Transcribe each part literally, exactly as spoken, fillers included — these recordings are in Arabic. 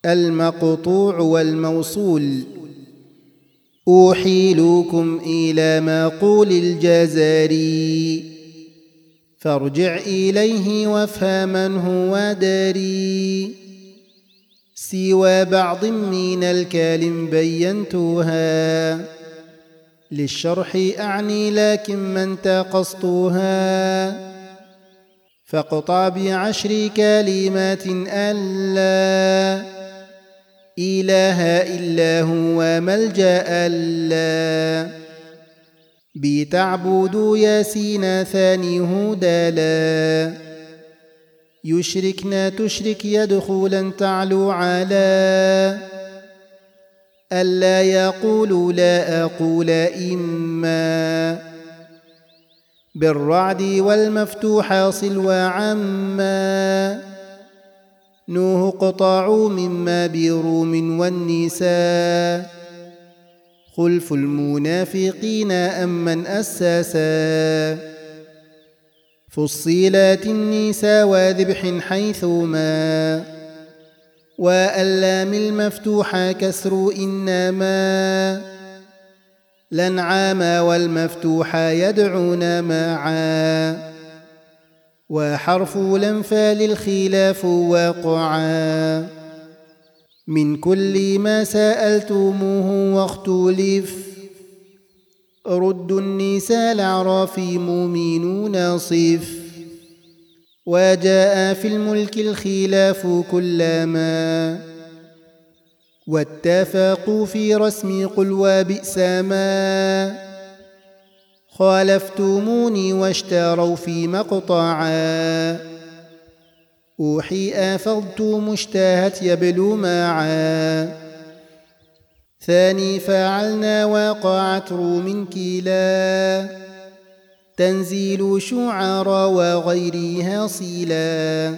المقطوع والموصول. أوحيلكم إلى مقول الجزري، فارجع إليه وافهم هو داري. سوى بعض من الكلم بينتها، للشرح أعني لكن من تقصتها. فاقطع بعشر كلمات ألا إله إلا هو ملجأ ألا. بتعبد ياسين ثاني هدلا، يشركنا تشرك يدخلا تعلو على. ألا يقول لا أقول إما، بالرعد والمفتوح صل وعما. نوح قطعوا مما بروم والنساء، خلف المنافقين أمن أساسا. فصيلات النساء وذبح حيثما، واللام المفتوحة كسر إنما. الأنعام والمفتوحة يدعون معا، وحرف الأنفال الخلاف وقعا. من كل ما سألتموه واختلف، رد النساء الأعراف مؤمنون صف. وجاء في الملك الخلاف كلما، واتفقوا في رسم قل وبئس ما. خالفتموني واشتروا في مقطعا، أوحي أفضت مشتهت يبلو معا. ثاني فعلنا وقعت روم كلا، تنزيل شعراء وغيرها صلا.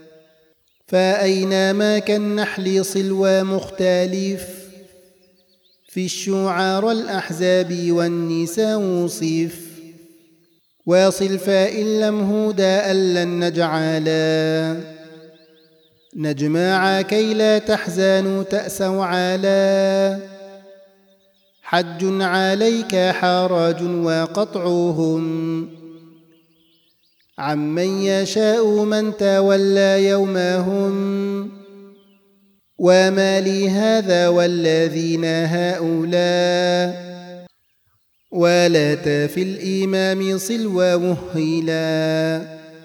فأينما كالنحل صلوى مختلف، في الشعراء الأحزاب والنساء وصف. واصل فإن لم هدى لن نجعلا، نجمع كي لا تحزنوا تأسوا على. حج عليك حرج وقطعهم، عمن يشاء من تولى يومهم. وما لهذا والذين هؤلاء، ولا في الإمام صلوى مهلا.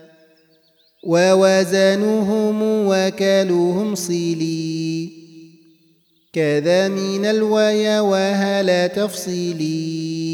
ووازنوهم وكالوهم صيلي، كذا من الويا وهلا تفصيلي.